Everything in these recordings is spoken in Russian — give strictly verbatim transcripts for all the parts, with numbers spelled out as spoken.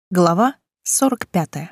Глава сорок пятая.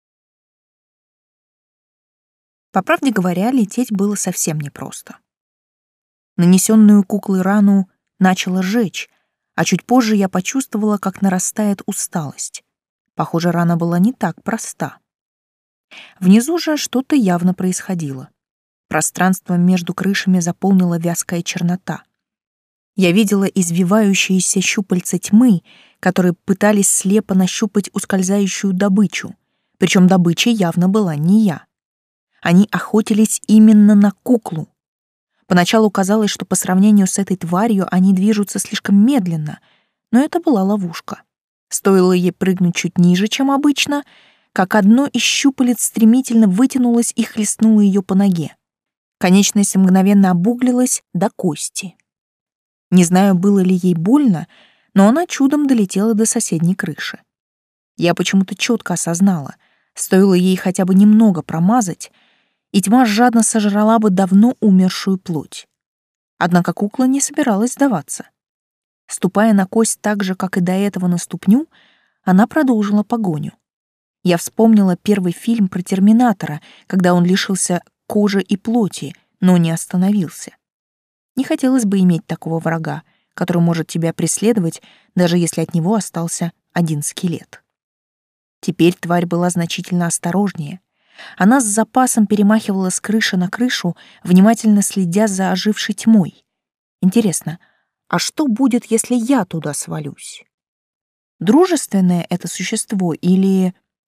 По правде говоря, лететь было совсем непросто. Нанесенную куклой рану начало жечь, а чуть позже я почувствовала, как нарастает усталость. Похоже, рана была не так проста. Внизу же что-то явно происходило. Пространство между крышами заполнила вязкая чернота. Я видела извивающиеся щупальца тьмы, которые пытались слепо нащупать ускользающую добычу, причем добычей явно была не я. Они охотились именно на куклу. Поначалу казалось, что по сравнению с этой тварью они движутся слишком медленно, но это была ловушка. Стоило ей прыгнуть чуть ниже, чем обычно, как одно из щупалец стремительно вытянулось и хлестнуло ее по ноге. Конечность мгновенно обуглилась до кости. Не знаю, было ли ей больно, но она чудом долетела до соседней крыши. Я почему-то четко осознала, стоило ей хотя бы немного промазать, и тьма жадно сожрала бы давно умершую плоть. Однако кукла не собиралась сдаваться. Ступая на кость так же, как и до этого на ступню, она продолжила погоню. Я вспомнила первый фильм про Терминатора, когда он лишился кожи и плоти, но не остановился. Не хотелось бы иметь такого врага, который может тебя преследовать, даже если от него остался один скелет. Теперь тварь была значительно осторожнее. Она с запасом перемахивала с крыши на крышу, внимательно следя за ожившей тьмой. Интересно, а что будет, если я туда свалюсь? Дружественное это существо или...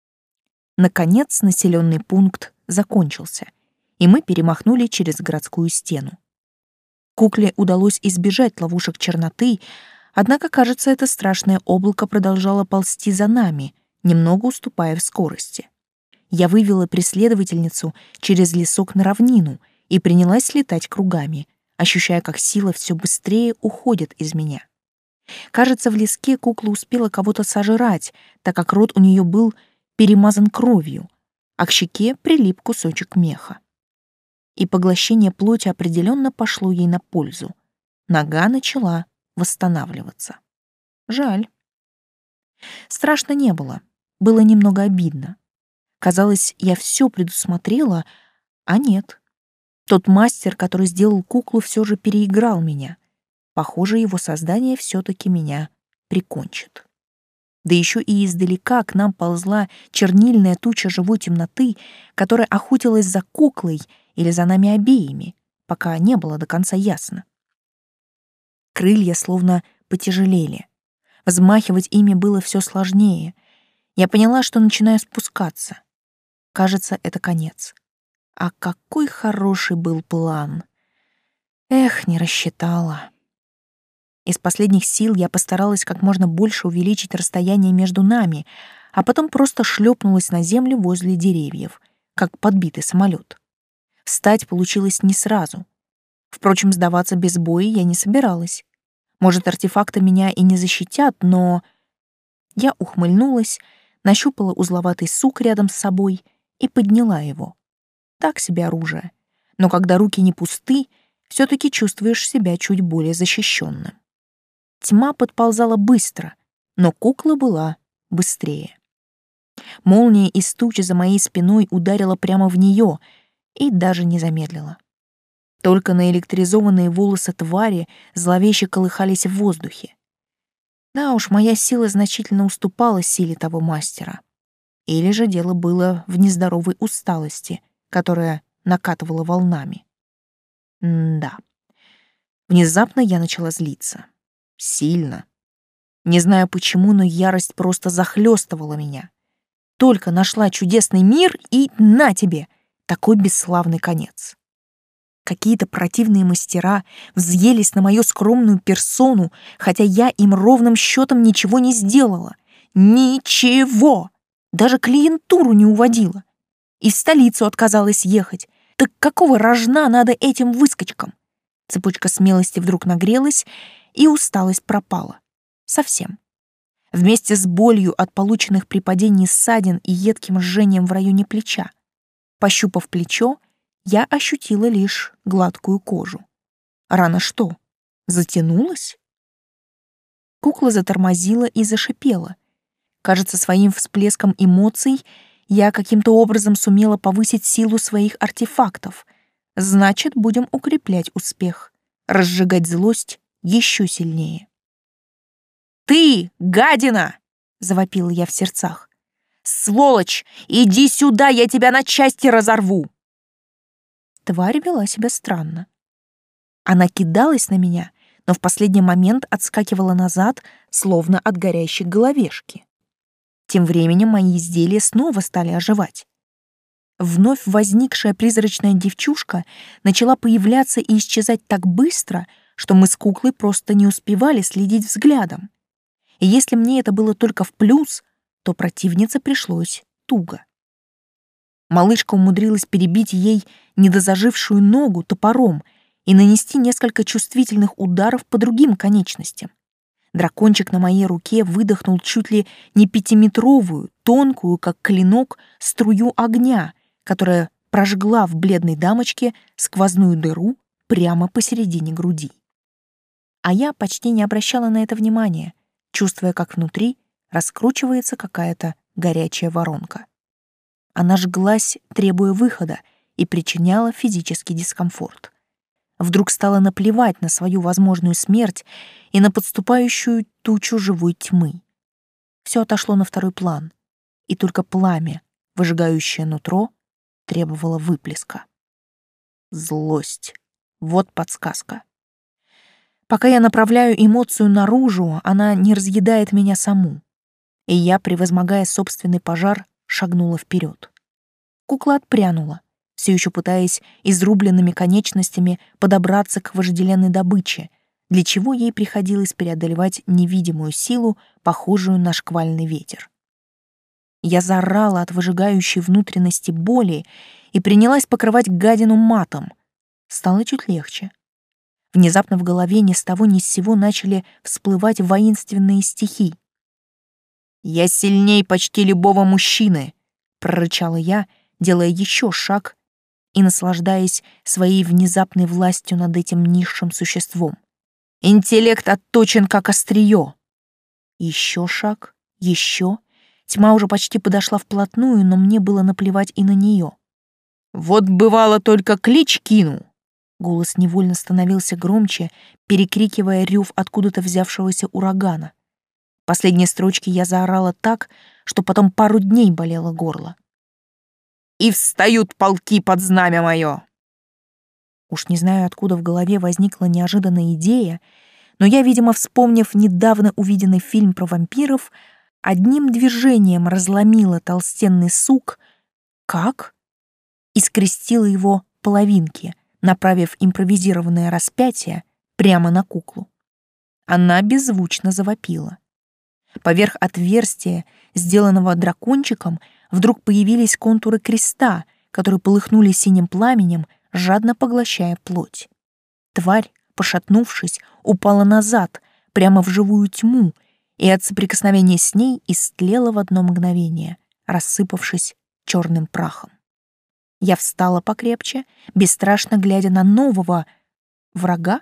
Наконец населенный пункт закончился, и мы перемахнули через городскую стену. Кукле удалось избежать ловушек черноты, однако, кажется, это страшное облако продолжало ползти за нами, немного уступая в скорости. Я вывела преследовательницу через лесок на равнину и принялась летать кругами, ощущая, как сила все быстрее уходит из меня. Кажется, в леске кукла успела кого-то сожрать, так как рот у нее был перемазан кровью, а к щеке прилип кусочек меха. И поглощение плоти определенно пошло ей на пользу. Нога начала восстанавливаться. Жаль. Страшно не было, было немного обидно. Казалось, я все предусмотрела, а нет. Тот мастер, который сделал куклу, все же переиграл меня. Похоже, его создание все-таки меня прикончит. Да еще и издалека к нам ползла чернильная туча живой темноты, которая охотилась за куклой или за нами обеими, пока не было до конца ясно. Крылья словно потяжелели. Взмахивать ими было все сложнее. Я поняла, что начинаю спускаться. Кажется, это конец. А какой хороший был план. Эх, не рассчитала. Из последних сил я постаралась как можно больше увеличить расстояние между нами, а потом просто шлепнулась на землю возле деревьев, как подбитый самолет. Встать получилось не сразу. Впрочем, сдаваться без боя я не собиралась. Может, артефакты меня и не защитят, но... Я ухмыльнулась, нащупала узловатый сук рядом с собой и подняла его. Так себе оружие. Но когда руки не пусты, все-таки чувствуешь себя чуть более защищенным. Тьма подползала быстро, но кукла была быстрее. Молния из тучи за моей спиной ударила прямо в нее и даже не замедлила. Только наэлектризованные волосы твари зловеще колыхались в воздухе. Да уж, моя сила значительно уступала силе того мастера. Или же дело было в нездоровой усталости, которая накатывала волнами. М-да. Внезапно я начала злиться. Сильно. Не знаю почему, но ярость просто захлестывала меня. Только нашла чудесный мир, и на тебе! Такой бесславный конец. Какие-то противные мастера взъелись на мою скромную персону, хотя я им ровным счетом ничего не сделала. Ничего! Даже клиентуру не уводила. И в столицу отказалась ехать. Так какого рожна надо этим выскочкам? Цепочка смелости вдруг нагрелась, и усталость пропала. Совсем. Вместе с болью от полученных при падении ссадин и едким жжением в районе плеча. Пощупав плечо, я ощутила лишь гладкую кожу. Рана что, затянулась? Кукла затормозила и зашипела. Кажется, своим всплеском эмоций я каким-то образом сумела повысить силу своих артефактов. Значит, будем укреплять успех, разжигать злость еще сильнее. «Ты, гадина!» — завопила я в сердцах. «Сволочь! Иди сюда, я тебя на части разорву!» Тварь вела себя странно. Она кидалась на меня, но в последний момент отскакивала назад, словно от горящей головешки. Тем временем мои изделия снова стали оживать. Вновь возникшая призрачная девчушка начала появляться и исчезать так быстро, что мы с куклой просто не успевали следить взглядом. И если мне это было только в плюс, то противнице пришлось туго. Малышка умудрилась перебить ей недозажившую ногу топором и нанести несколько чувствительных ударов по другим конечностям. Дракончик на моей руке выдохнул чуть ли не пятиметровую, тонкую, как клинок, струю огня, которая прожгла в бледной дамочке сквозную дыру прямо посередине груди. А я почти не обращала на это внимания, чувствуя, как внутри раскручивается какая-то горячая воронка. Она жглась, требуя выхода, и причиняла физический дискомфорт. Вдруг стало наплевать на свою возможную смерть и на подступающую тучу живой тьмы. Все отошло на второй план, и только пламя, выжигающее нутро, требовало выплеска. Злость. Вот подсказка. Пока я направляю эмоцию наружу, она не разъедает меня саму, и я, превозмогая собственный пожар, шагнула вперед. Кукла отпрянула, все еще пытаясь изрубленными конечностями подобраться к вожделенной добыче, для чего ей приходилось преодолевать невидимую силу, похожую на шквальный ветер. Я заорала от выжигающей внутренности боли и принялась покрывать гадину матом. Стало чуть легче. Внезапно в голове ни с того ни с сего начали всплывать воинственные стихи. «Я сильней почти любого мужчины!» — прорычала я, делая еще шаг и наслаждаясь своей внезапной властью над этим низшим существом. «Интеллект отточен, как острие!» Еще шаг, еще. Тьма уже почти подошла вплотную, но мне было наплевать и на нее. «Вот бывало только клич кину!» Голос невольно становился громче, перекрикивая рев откуда-то взявшегося урагана. Последние строчки я заорала так, что потом пару дней болело горло. «И встают полки под знамя мое!» Уж не знаю, откуда в голове возникла неожиданная идея, но я, видимо, вспомнив недавно увиденный фильм про вампиров, одним движением разломила толстенный сук, как? И скрестила его половинки, направив импровизированное распятие прямо на куклу. Она беззвучно завопила. Поверх отверстия, сделанного дракончиком, вдруг появились контуры креста, которые полыхнули синим пламенем, жадно поглощая плоть. Тварь, пошатнувшись, упала назад, прямо в живую тьму, и от соприкосновения с ней истлела в одно мгновение, рассыпавшись черным прахом. Я встала покрепче, бесстрашно глядя на нового врага.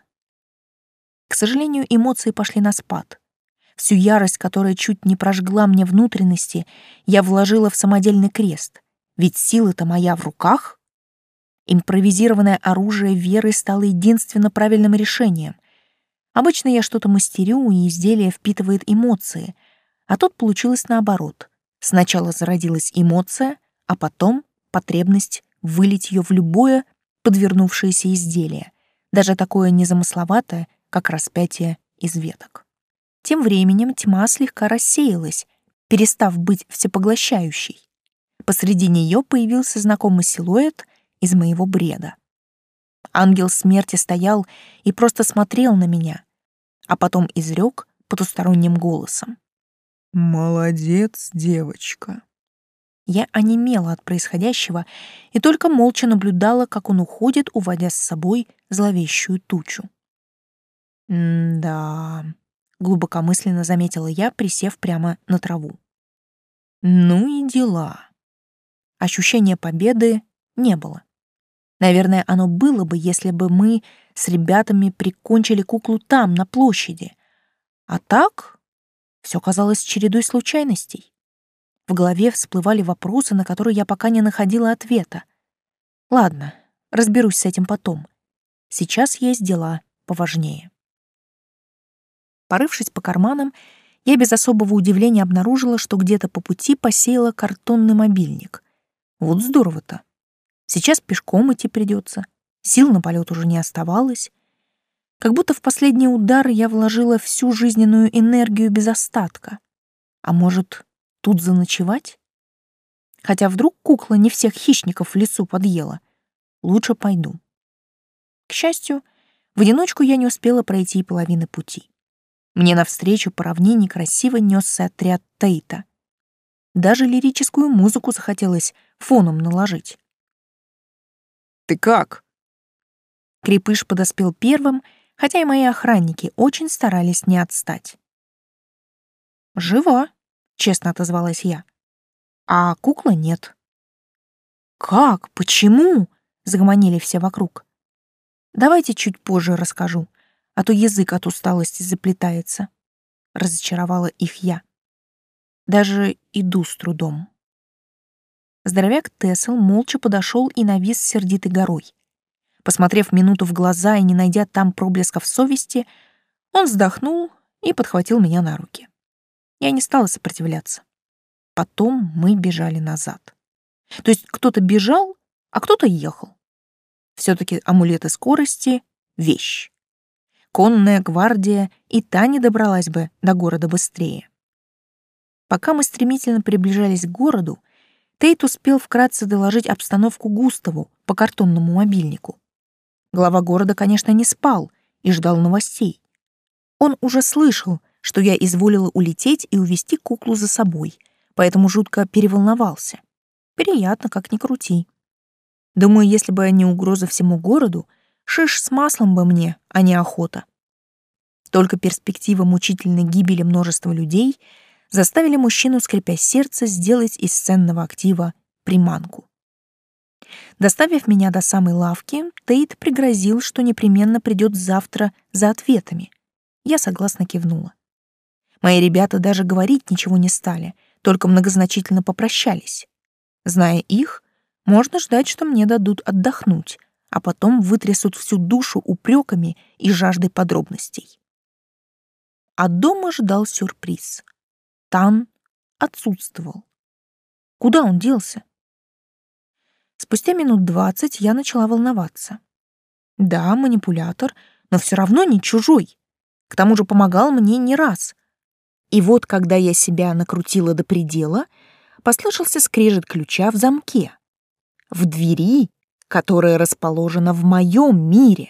К сожалению, эмоции пошли на спад. Всю ярость, которая чуть не прожгла мне внутренности, я вложила в самодельный крест, ведь сила-то моя в руках. Импровизированное оружие веры стало единственно правильным решением. Обычно я что-то мастерю, и изделие впитывает эмоции, а тут получилось наоборот. Сначала зародилась эмоция, а потом потребность вылить ее в любое подвернувшееся изделие, даже такое незамысловатое, как распятие из веток. Тем временем тьма слегка рассеялась, перестав быть всепоглощающей. Посреди нее появился знакомый силуэт из моего бреда. Ангел смерти стоял и просто смотрел на меня, а потом изрек потусторонним голосом: «Молодец, девочка». Я онемела от происходящего и только молча наблюдала, как он уходит, уводя с собой зловещую тучу. «М-да», — глубокомысленно заметила я, присев прямо на траву. «Ну и дела». Ощущения победы не было. Наверное, оно было бы, если бы мы с ребятами прикончили куклу там, на площади. А так все казалось чередой случайностей. В голове всплывали вопросы, на которые я пока не находила ответа. Ладно, разберусь с этим потом. Сейчас есть дела поважнее. Порывшись по карманам, я без особого удивления обнаружила, что где-то по пути посеяла картонный мобильник. Вот здорово-то. Сейчас пешком идти придется. Сил на полет уже не оставалось. Как будто в последний удар я вложила всю жизненную энергию без остатка. А может, тут заночевать? Хотя вдруг кукла не всех хищников в лесу подъела. Лучше пойду. К счастью, в одиночку я не успела пройти и половины пути. Мне навстречу по равнине красиво несся отряд Тейта. Даже лирическую музыку захотелось фоном наложить. «Ты как?» Крепыш подоспел первым, хотя и мои охранники очень старались не отстать. «Жива», — честно отозвалась я. «А куклы нет». «Как? Почему?» — загомонили все вокруг. «Давайте чуть позже расскажу, а то язык от усталости заплетается», — разочаровала их я. Даже иду с трудом. Здоровяк Тесл молча подошел и навис сердитой горой. Посмотрев минуту в глаза и не найдя там проблесков совести, он вздохнул и подхватил меня на руки. Я не стала сопротивляться. Потом мы бежали назад. То есть кто-то бежал, а кто-то ехал. Все-таки амулеты скорости — вещь. Конная гвардия и та не добралась бы до города быстрее. Пока мы стремительно приближались к городу, Тейт успел вкратце доложить обстановку Густаву по картонному мобильнику. Глава города, конечно, не спал и ждал новостей. Он уже слышал, что я изволила улететь и увести куклу за собой, поэтому жутко переволновался. Приятно, как ни крути. Думаю, если бы не угроза всему городу, шиш с маслом бы мне, а не охота. Только перспектива мучительной гибели множества людей заставили мужчину, скрипя сердце, сделать из ценного актива приманку. Доставив меня до самой лавки, Тейт пригрозил, что непременно придет завтра за ответами. Я согласно кивнула. Мои ребята даже говорить ничего не стали, только многозначительно попрощались. Зная их, можно ждать, что мне дадут отдохнуть, а потом вытрясут всю душу упреками и жаждой подробностей. А дома ждал сюрприз. Тан отсутствовал. Куда он делся? Спустя минут двадцать я начала волноваться. Да, манипулятор, но все равно не чужой. К тому же помогал мне не раз. И вот, когда я себя накрутила до предела, послышался скрежет ключа в замке. В двери, которая расположена в моем мире.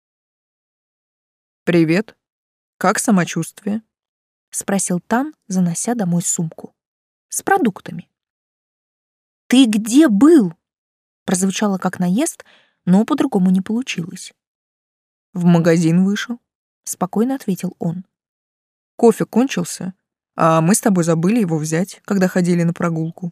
«Привет. Как самочувствие?» — спросил Тан, занося домой сумку. С продуктами. «Ты где был?» — прозвучало как наезд, но по-другому не получилось. «В магазин вышел», — спокойно ответил он. «Кофе кончился, а мы с тобой забыли его взять, когда ходили на прогулку».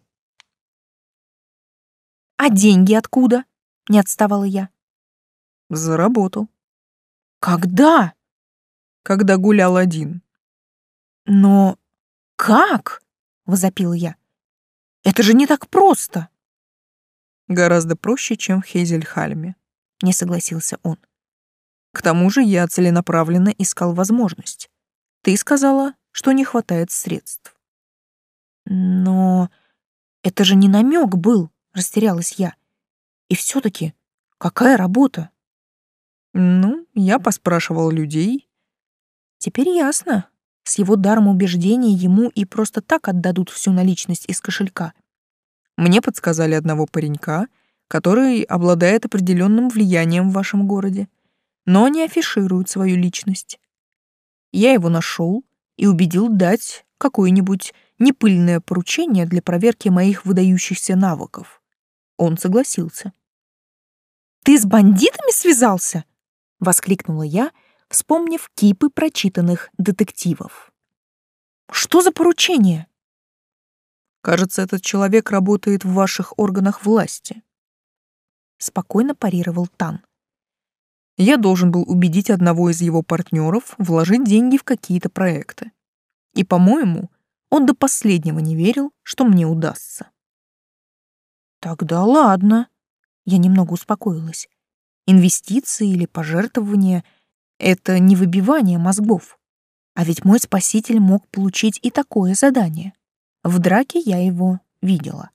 «А деньги откуда?» — не отставала я. «Заработал». «Когда?» «Когда гулял один». «Но как?» — возопила я. «Это же не так просто!» «Гораздо проще, чем в Хейзельхальме», — не согласился он. «К тому же я целенаправленно искал возможность. Ты сказала, что не хватает средств». «Но это же не намек был», — растерялась я. «И все-таки какая работа?» «Ну, я поспрашивал людей». «Теперь ясно. С его даром убеждения ему и просто так отдадут всю наличность из кошелька». Мне подсказали одного паренька, который обладает определенным влиянием в вашем городе, но не афиширует свою личность. Я его нашел и убедил дать какое-нибудь непыльное поручение для проверки моих выдающихся навыков. Он согласился. «Ты с бандитами связался?» — воскликнула я, вспомнив кипы прочитанных детективов. «Что за поручение?» «Кажется, этот человек работает в ваших органах власти», — спокойно парировал Тан. «Я должен был убедить одного из его партнеров вложить деньги в какие-то проекты. И, по-моему, Он до последнего не верил, что мне удастся. Тогда ладно. Я немного успокоилась. Инвестиции или пожертвования — это не выбивание мозгов. А ведь мой спаситель мог получить и такое задание. В драке я его видела.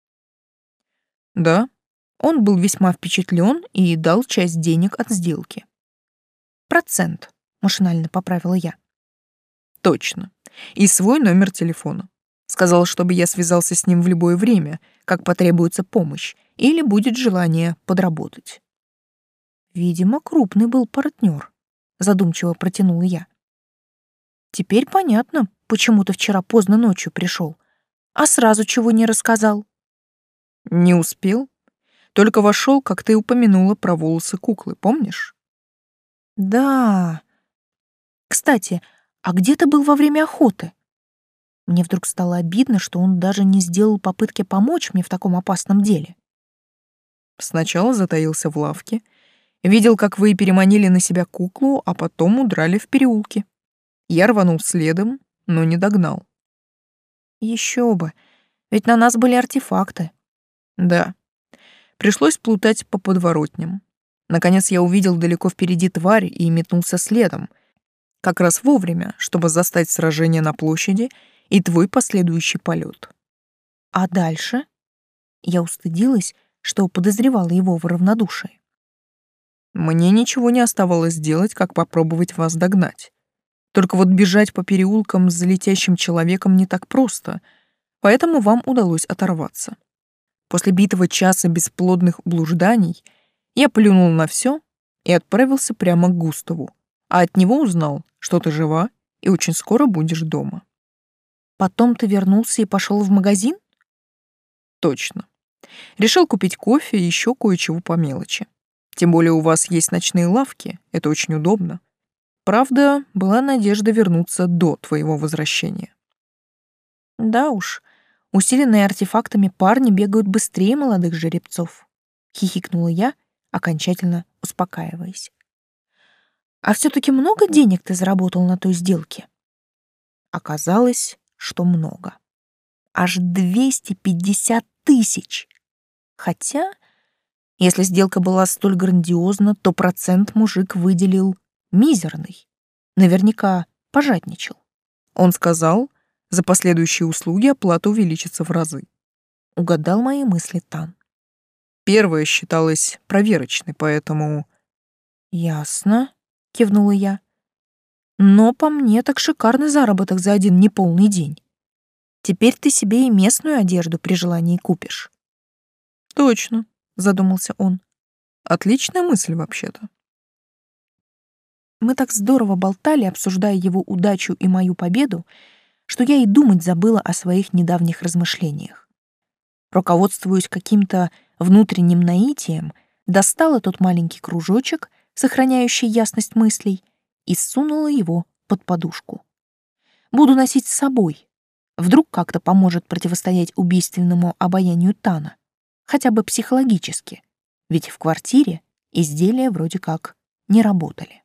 Да, он был весьма впечатлен и дал часть денег от сделки. Процент, машинально поправила я. Точно. И свой номер телефона. Сказал, чтобы я связался с ним в любое время, как потребуется помощь, или будет желание подработать. Видимо, крупный был партнер, задумчиво протянула я. Теперь понятно, почему ты вчера поздно ночью пришел, а сразу чего не рассказал. Не успел. Только вошел, как ты упомянула про волосы куклы, помнишь? Да. Кстати, а где ты был во время охоты? Мне вдруг стало обидно, что он даже не сделал попытки помочь мне в таком опасном деле. Сначала затаился в лавке, видел, как вы переманили на себя куклу, а потом удрали в переулке. Я рванул следом, но не догнал. Еще бы, ведь на нас были артефакты. Да. Пришлось плутать по подворотням. Наконец я увидел далеко впереди тварь и метнулся следом, как раз вовремя, чтобы застать сражение на площади и твой последующий полет. А дальше? Я устыдилась, что подозревала его в равнодушии. Мне ничего не оставалось делать, как попробовать вас догнать. Только вот бежать по переулкам с летящим человеком не так просто, поэтому вам удалось оторваться. После битого часа бесплодных блужданий я плюнул на все и отправился прямо к Густаву, а от него узнал, что ты жива и очень скоро будешь дома. Потом ты вернулся и пошел в магазин? Точно. Решил купить кофе и еще кое-чего по мелочи. Тем более у вас есть ночные лавки, это очень удобно. Правда, была надежда вернуться до твоего возвращения. Да уж, усиленные артефактами парни бегают быстрее молодых жеребцов. Хихикнула я, окончательно успокаиваясь. А все-таки много денег ты заработал на той сделке? Оказалось, что много. Аж двести пятьдесят тысяч. Хотя, если сделка была столь грандиозна, то процент мужик выделил мизерный. Наверняка пожадничал. Он сказал, за последующие услуги оплата увеличится в разы. Угадал мои мысли Тан. Первая считалась проверочной, поэтому... Ясно, кивнула я. Но по мне так шикарный заработок за один неполный день. Теперь ты себе и местную одежду при желании купишь. Точно, задумался он. Отличная мысль вообще-то. Мы так здорово болтали, обсуждая его удачу и мою победу, что я и думать забыла о своих недавних размышлениях. Руководствуясь каким-то внутренним наитием, достала тот маленький кружочек, сохраняющий ясность мыслей, и сунула его под подушку. Буду носить с собой. Вдруг как-то поможет противостоять убийственному обаянию Тана, хотя бы психологически, ведь в квартире изделия вроде как не работали.